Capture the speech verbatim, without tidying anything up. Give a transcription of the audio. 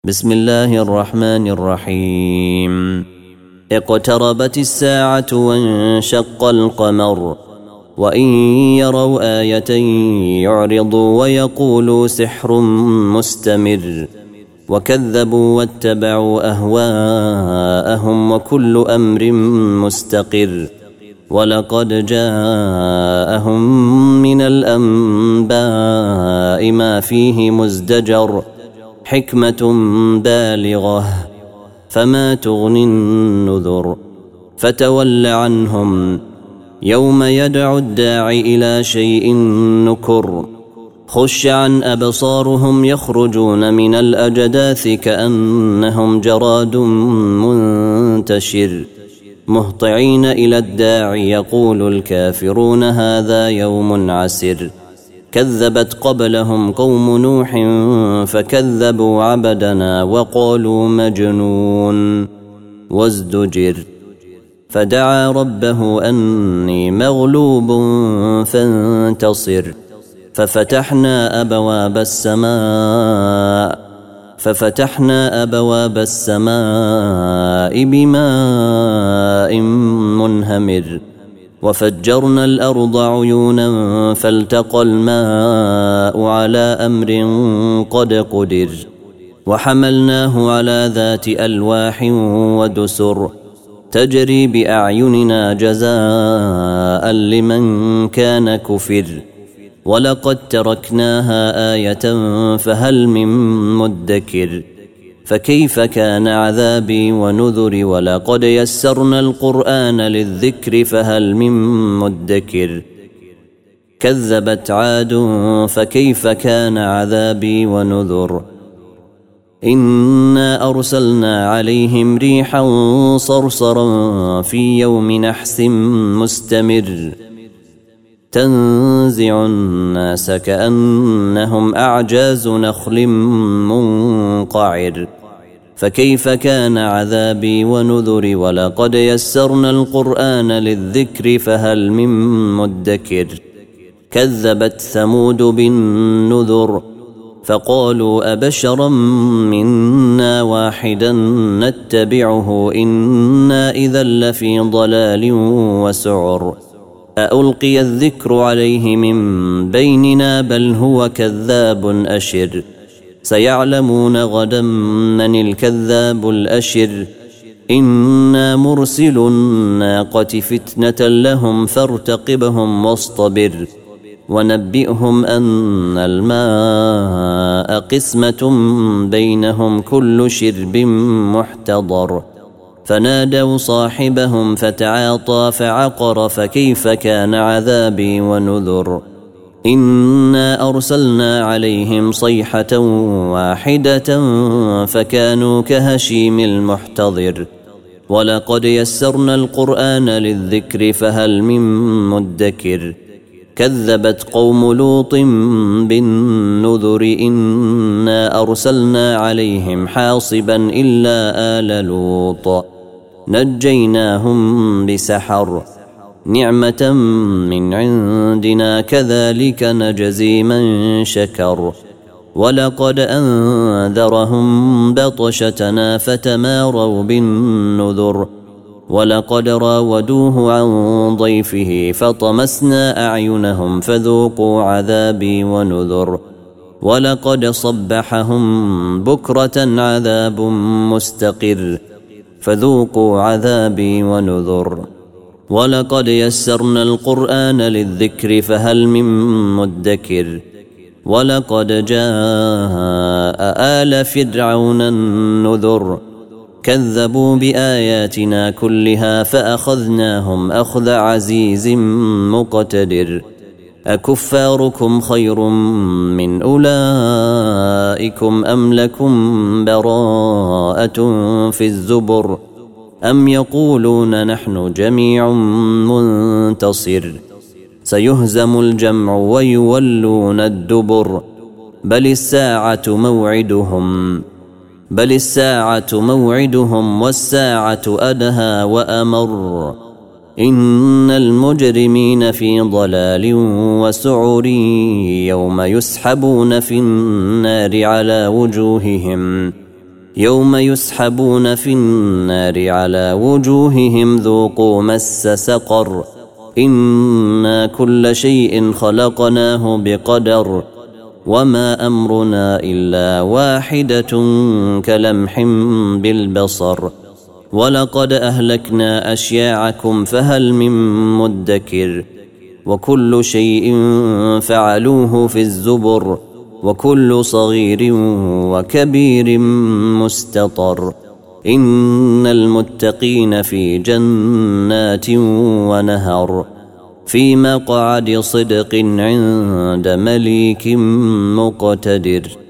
بسم الله الرحمن الرحيم. اقتربت الساعة وانشق القمر وإن يروا آية يعرضوا ويقولوا سحر مستمر وكذبوا واتبعوا أهواءهم وكل أمر مستقر ولقد جاءهم من الأنباء ما فيه مزدجر حكمة بالغة فما تغني النذر فتول عنهم يوم يدعو الداعي إلى شيء نكر خش عن أبصارهم يخرجون من الأجداث كأنهم جراد منتشر مهطعين إلى الداعي يقول الكافرون هذا يوم عسر كذبت قبلهم قوم نوح فكذبوا عبدنا وقالوا مجنون وازدجر فدعا ربه أني مغلوب فانتصر ففتحنا أبواب السماء ففتحنا أبواب السماء بماء منهمر وفجرنا الأرض عيونا فالتقى الماء على أمر قد قدر وحملناه على ذات ألواح ودسر تجري بأعيننا جزاء لمن كان كفر ولقد تركناها آية فهل من مدكر فكيف كان عذابي ونذر ولقد يسرنا القرآن للذكر فهل من مدكر كذبت عاد فكيف كان عذابي ونذر إنا أرسلنا عليهم ريحا صرصرا في يوم نحس مستمر تنزع الناس كأنهم أعجاز نخل منقعر فكيف كان عذابي ونذر ولقد يسرنا القرآن للذكر فهل من مدكر كذبت ثمود بالنذر فقالوا أبشرا منا واحدا نتبعه إنا إذا لفي ضلال وسعر ألقي الذكر عليه من بيننا بل هو كذاب أشر سيعلمون غدا من الكذاب الأشر إنا مرسل الناقة فتنة لهم فارتقبهم واصطبر ونبئهم أن الماء قسمة بينهم كل شرب محتضر فنادوا صاحبهم فتعاطى فعقر فكيف كان عذابي ونذر إنا أرسلنا عليهم صيحة واحدة فكانوا كهشيم المحتضر ولقد يسرنا القرآن للذكر فهل من مدكر كذبت قوم لوط بالنذر إنا أرسلنا عليهم حاصبا إلا آل لوط نجيناهم بسحر نعمة من عندنا كذلك نجزي من شكر ولقد أنذرهم بطشتنا فتماروا بالنذر ولقد راودوه عن ضيفه فطمسنا أعينهم فذوقوا عذابي ونذر ولقد صبحهم بكرة عذاب مستقر فذوقوا عذابي ونذر ولقد يسرنا القرآن للذكر فهل من مدكر ولقد جاء آل فرعون النذر كذبوا بآياتنا كلها فأخذناهم أخذ عزيز مقتدر أكفاركم خير من أولئكم أم لكم براءة في الزبر أم يقولون نحن جميع منتصر سيهزم الجمع ويولون الدبر بل الساعة موعدهم بل الساعة موعدهم والساعة أدهى وأمر إن المجرمين في ضلال وسعر يوم يسحبون في النار على وجوههم يوم يسحبون في النار على وجوههم ذوقوا مس سقر إنا كل شيء خلقناه بقدر وما أمرنا إلا واحدة كلمح بالبصر ولقد أهلكنا أشياعكم فهل من مدكر وكل شيء فعلوه في الزبر وكل صغير وكبير مستطر إن المتقين في جنات ونهر في مقعد صدق عند مليك مقتدر.